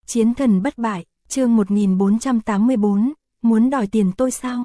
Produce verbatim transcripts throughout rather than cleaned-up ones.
Chiến thần bất bại, chương một nghìn bốn trăm tám mươi bốn, muốn đòi tiền tôi sao?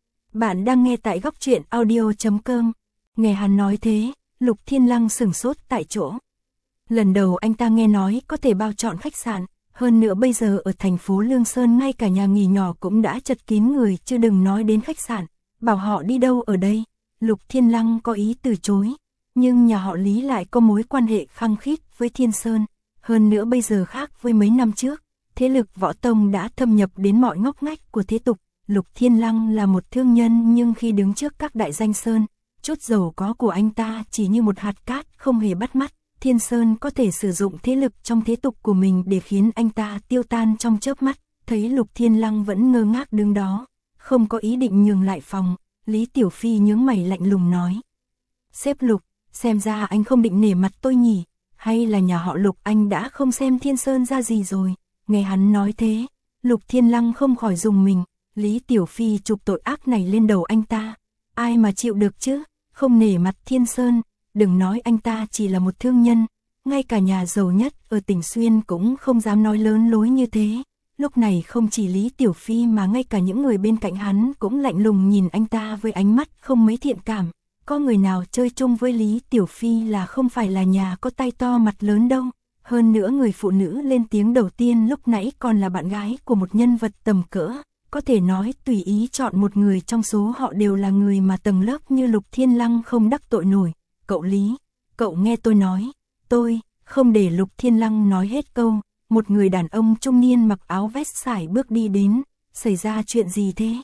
Bạn đang nghe tại góc truyện audio chấm com. Nghe hắn nói thế, Lục Thiên Lăng sửng sốt tại chỗ. Lần đầu anh ta nghe nói có thể bao chọn khách sạn, hơn nữa bây giờ ở thành phố Lương Sơn ngay cả nhà nghỉ nhỏ cũng đã chật kín người, chứ đừng nói đến khách sạn. Bảo họ đi đâu ở đây? Lục Thiên Lăng có ý từ chối, nhưng nhà họ Lý lại có mối quan hệ khăng khít với Thiên Sơn. Hơn nữa bây giờ khác với mấy năm trước, thế lực Võ Tông đã thâm nhập đến mọi ngóc ngách của thế tục. Lục Thiên Lăng là một thương nhân, nhưng khi đứng trước các đại danh sơn, chút giàu có của anh ta chỉ như một hạt cát không hề bắt mắt. Thiên Sơn có thể sử dụng thế lực trong thế tục của mình để khiến anh ta tiêu tan trong chớp mắt. Thấy Lục Thiên Lăng vẫn ngơ ngác đứng đó, không có ý định nhường lại phòng, Lý Tiểu Phi nhướng mày lạnh lùng nói: "Sếp Lục, xem ra anh không định nể mặt tôi nhỉ? Hay là nhà họ Lục anh đã không xem Thiên Sơn ra gì rồi?" Nghe hắn nói thế, Lục Thiên Lăng không khỏi rùng mình. Lý Tiểu Phi chụp tội ác này lên đầu anh ta, ai mà chịu được chứ? Không nể mặt Thiên Sơn, đừng nói anh ta chỉ là một thương nhân, ngay cả nhà giàu nhất ở tỉnh Xuyên cũng không dám nói lớn lối như thế. Lúc này không chỉ Lý Tiểu Phi mà ngay cả những người bên cạnh hắn cũng lạnh lùng nhìn anh ta với ánh mắt không mấy thiện cảm. Có người nào chơi chung với Lý Tiểu Phi là không phải là nhà có tay to mặt lớn đâu. Hơn nữa người phụ nữ lên tiếng đầu tiên lúc nãy còn là bạn gái của một nhân vật tầm cỡ. Có thể nói tùy ý chọn một người trong số họ đều là người mà tầng lớp như Lục Thiên Lăng không đắc tội nổi. "Cậu Lý, cậu nghe tôi nói." Tôi, không để Lục Thiên Lăng nói hết câu, một người đàn ông trung niên mặc áo vest sải bước đi đến. "Xảy ra chuyện gì thế?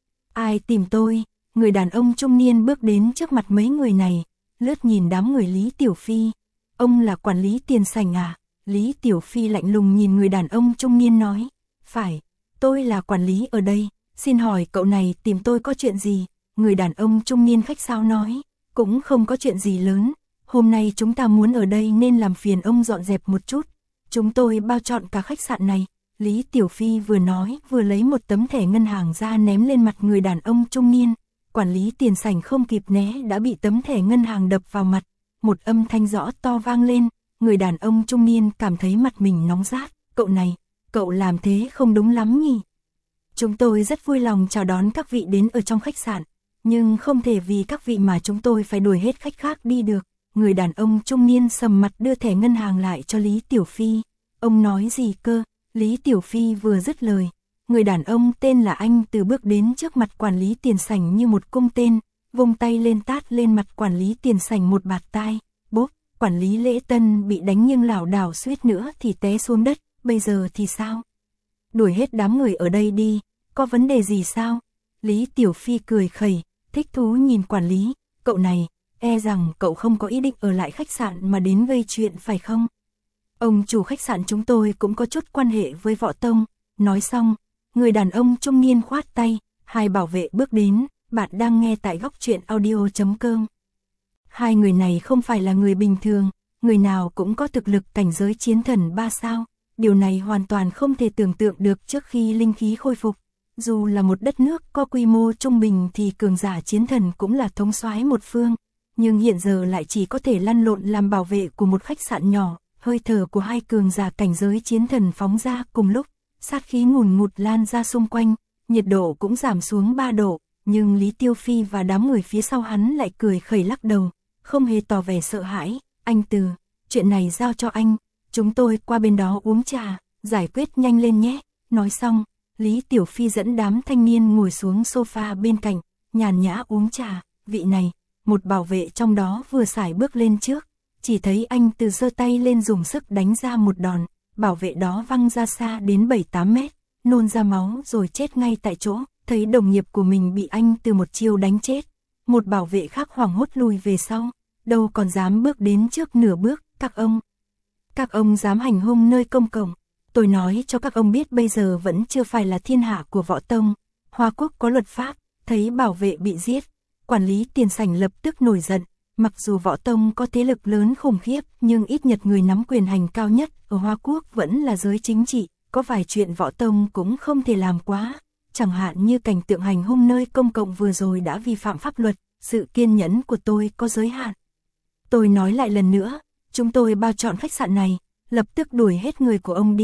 Ai tìm tôi?" Người đàn ông trung niên bước đến trước mặt mấy người này, lướt nhìn đám người Lý Tiểu Phi. "Ông là quản lý tiền sảnh à?" Lý Tiểu Phi lạnh lùng nhìn người đàn ông trung niên nói: "Phải, tôi là quản lý ở đây, xin hỏi cậu này tìm tôi có chuyện gì?" Người đàn ông trung niên khách sáo nói: "Cũng không có chuyện gì lớn, hôm nay chúng ta muốn ở đây nên làm phiền ông dọn dẹp một chút, chúng tôi bao trọn cả khách sạn này." Lý Tiểu Phi vừa nói vừa lấy một tấm thẻ ngân hàng ra ném lên mặt người đàn ông trung niên. Quản lý tiền sảnh không kịp né đã bị tấm thẻ ngân hàng đập vào mặt, một âm thanh rõ to vang lên. Người đàn ông trung niên cảm thấy mặt mình nóng rát. "Cậu này, cậu làm thế không đúng lắm nhỉ? Chúng tôi rất vui lòng chào đón các vị đến ở trong khách sạn, nhưng không thể vì các vị mà chúng tôi phải đuổi hết khách khác đi được." Người đàn ông trung niên sầm mặt đưa thẻ ngân hàng lại cho Lý Tiểu Phi. "Ông nói gì cơ?" Lý Tiểu Phi vừa dứt lời, người đàn ông tên là Anh Từ bước đến trước mặt quản lý tiền sảnh như một cung tên, vung tay lên tát lên mặt quản lý tiền sảnh một bạt tai. Bốp, quản lý Lễ Tân bị đánh nhưng lảo đảo suýt nữa thì té xuống đất. "Bây giờ thì sao? Đuổi hết đám người ở đây đi, có vấn đề gì sao?" Lý Tiểu Phi cười khẩy, thích thú nhìn quản lý. "Cậu này, e rằng cậu không có ý định ở lại khách sạn mà đến gây chuyện phải không? Ông chủ khách sạn chúng tôi cũng có chút quan hệ với Võ Tông." Nói xong, người đàn ông trung niên khoát tay, hai bảo vệ bước đến. Bạn đang nghe tại góc truyện audio chấm com. Hai người này không phải là người bình thường, người nào cũng có thực lực cảnh giới chiến thần ba sao. Điều này hoàn toàn không thể tưởng tượng được trước khi linh khí khôi phục. Dù là một đất nước có quy mô trung bình thì cường giả chiến thần cũng là thống soái một phương, nhưng hiện giờ lại chỉ có thể lăn lộn làm bảo vệ của một khách sạn nhỏ. Hơi thở của hai cường giả cảnh giới chiến thần phóng ra cùng lúc, sát khí ngùn ngụt lan ra xung quanh, nhiệt độ cũng giảm xuống ba độ, nhưng Lý Tiêu Phi và đám người phía sau hắn lại cười khẩy lắc đầu, không hề tỏ vẻ sợ hãi. "Anh Từ, chuyện này giao cho anh, chúng tôi qua bên đó uống trà, giải quyết nhanh lên nhé." Nói xong, Lý Tiểu Phi dẫn đám thanh niên ngồi xuống sofa bên cạnh, nhàn nhã uống trà. "Vị này," một bảo vệ trong đó vừa sải bước lên trước, chỉ thấy Anh Từ giơ tay lên dùng sức đánh ra một đòn, bảo vệ đó văng ra xa đến bảy tám mét, nôn ra máu rồi chết ngay tại chỗ. Thấy đồng nghiệp của mình bị Anh Từ một chiêu đánh chết, một bảo vệ khác hoảng hốt lùi về sau, đâu còn dám bước đến trước nửa bước. "Các ông, các ông dám hành hung nơi công cộng. Tôi nói cho các ông biết bây giờ vẫn chưa phải là thiên hạ của Võ Tông, Hoa Quốc có luật pháp." Thấy bảo vệ bị giết, quản lý tiền sảnh lập tức nổi giận. Mặc dù Võ Tông có thế lực lớn khủng khiếp, nhưng ít nhất người nắm quyền hành cao nhất ở Hoa Quốc vẫn là giới chính trị. Có vài chuyện Võ Tông cũng không thể làm quá, chẳng hạn như cảnh tượng hành hung nơi công cộng vừa rồi đã vi phạm pháp luật. Sự kiên nhẫn của tôi có giới hạn. Tôi nói lại lần nữa, chúng tôi bao chọn khách sạn này, lập tức đuổi hết người của ông đi.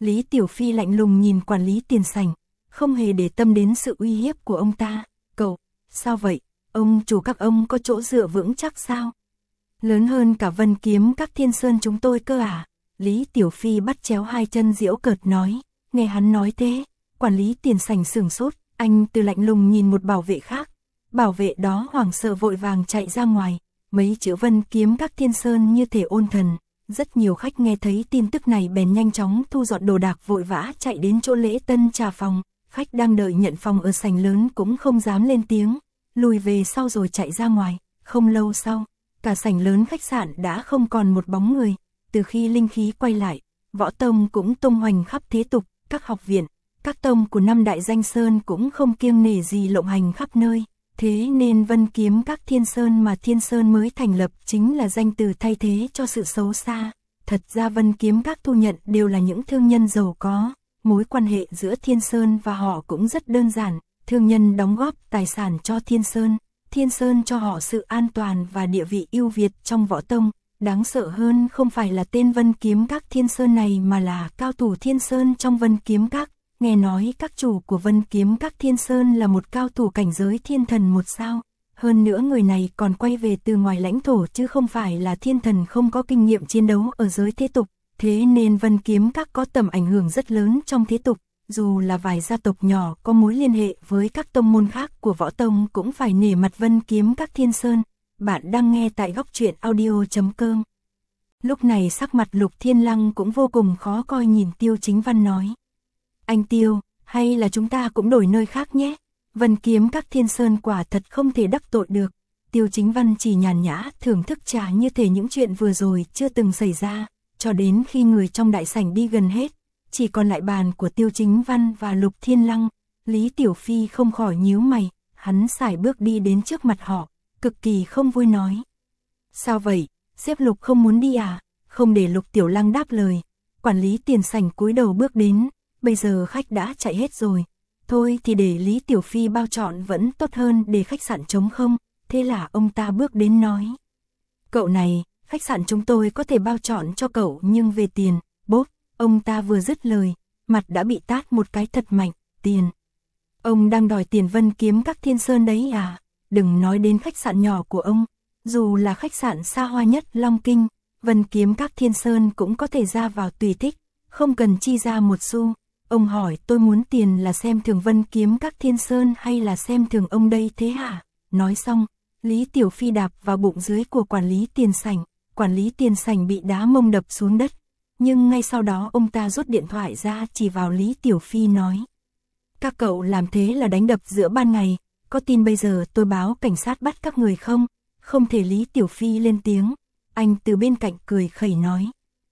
Lý Tiểu Phi lạnh lùng nhìn quản lý tiền sảnh, không hề để tâm đến sự uy hiếp của ông ta. Cậu, sao vậy? Ông chủ các ông có chỗ dựa vững chắc sao? Lớn hơn cả Vân Kiếm các Thiên Sơn chúng tôi cơ à? Lý Tiểu Phi bắt chéo hai chân giễu cợt nói. Nghe hắn nói thế, quản lý tiền sảnh sửng sốt, anh từ lạnh lùng nhìn một bảo vệ khác. Bảo vệ đó hoảng sợ vội vàng chạy ra ngoài, mấy chữ Vân Kiếm các Thiên Sơn như thể ôn thần. Rất nhiều khách nghe thấy tin tức này bèn nhanh chóng thu dọn đồ đạc vội vã chạy đến chỗ lễ tân trà phòng. Khách đang đợi nhận phòng ở sảnh lớn cũng không dám lên tiếng, lùi về sau rồi chạy ra ngoài. Không lâu sau, cả sảnh lớn khách sạn đã không còn một bóng người. Từ khi linh khí quay lại, võ tông cũng tung hoành khắp thế tục, các học viện, các tông của năm đại danh sơn cũng không kiêng nể gì lộng hành khắp nơi. Thế nên Vân Kiếm các Thiên Sơn mà Thiên Sơn mới thành lập chính là danh từ thay thế cho sự xấu xa. Thật ra Vân Kiếm các thu nhận đều là những thương nhân giàu có. Mối quan hệ giữa Thiên Sơn và họ cũng rất đơn giản. Thương nhân đóng góp tài sản cho Thiên Sơn, Thiên Sơn cho họ sự an toàn và địa vị ưu việt trong võ tông. Đáng sợ hơn không phải là tên Vân Kiếm các Thiên Sơn này mà là cao thủ Thiên Sơn trong Vân Kiếm các. Nghe nói các chủ của Vân Kiếm các Thiên Sơn là một cao thủ cảnh giới thiên thần một sao. Hơn nữa người này còn quay về từ ngoài lãnh thổ chứ không phải là thiên thần không có kinh nghiệm chiến đấu ở giới thế tục. Thế nên Vân Kiếm các có tầm ảnh hưởng rất lớn trong thế tục. Dù là vài gia tộc nhỏ có mối liên hệ với các tông môn khác của võ tông cũng phải nể mặt Vân Kiếm các Thiên Sơn. Bạn đang nghe tại góc truyện audio chấm com. Lúc này sắc mặt Lục Thiên Lăng cũng vô cùng khó coi nhìn Tiêu Chính Văn nói. Anh Tiêu, hay là chúng ta cũng đổi nơi khác nhé? Vân Kiếm các Thiên Sơn quả thật không thể đắc tội được. Tiêu Chính Văn chỉ nhàn nhã thưởng thức trà như thể những chuyện vừa rồi chưa từng xảy ra. Cho đến khi người trong đại sảnh đi gần hết, chỉ còn lại bàn của Tiêu Chính Văn và Lục Thiên Lăng. Lý Tiểu Phi không khỏi nhíu mày, hắn sải bước đi đến trước mặt họ, cực kỳ không vui nói. Sao vậy, sếp Lục không muốn đi à? Không để Lục Tiểu Lăng đáp lời, quản lý tiền sảnh cúi đầu bước đến. Bây giờ khách đã chạy hết rồi, thôi thì để Lý Tiểu Phi bao trọn vẫn tốt hơn để khách sạn trống không. Thế là ông ta bước đến nói. Cậu này, khách sạn chúng tôi có thể bao trọn cho cậu nhưng về tiền, bốp, ông ta vừa dứt lời, mặt đã bị tát một cái thật mạnh. Tiền? Ông đang đòi tiền Vân Kiếm các Thiên Sơn đấy à? Đừng nói đến khách sạn nhỏ của ông, dù là khách sạn xa hoa nhất Long Kinh, Vân Kiếm các Thiên Sơn cũng có thể ra vào tùy thích, không cần chi ra một xu. Ông hỏi tôi muốn tiền là xem thường Vân Kiếm các Thiên Sơn hay là xem thường ông đây thế hả? Nói xong, Lý Tiểu Phi đạp vào bụng dưới của quản lý tiền sảnh, quản lý tiền sảnh bị đá mông đập xuống đất. Nhưng ngay sau đó ông ta rút điện thoại ra chỉ vào Lý Tiểu Phi nói. Các cậu làm thế là đánh đập giữa ban ngày, có tin bây giờ tôi báo cảnh sát bắt các người không? Không thể. Lý Tiểu Phi lên tiếng, anh từ bên cạnh cười khẩy nói.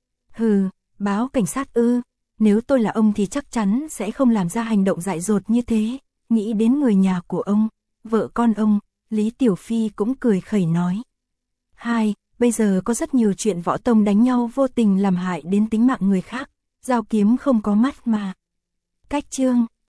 Hừ, báo cảnh sát ư? Nếu tôi là ông thì chắc chắn sẽ không làm ra hành động dại dột như thế. Nghĩ đến người nhà của ông, vợ con ông, Lý Tiểu Phi cũng cười khẩy nói. Hai, bây giờ có rất nhiều chuyện võ tông đánh nhau vô tình làm hại đến tính mạng người khác, dao kiếm không có mắt mà. Cách chương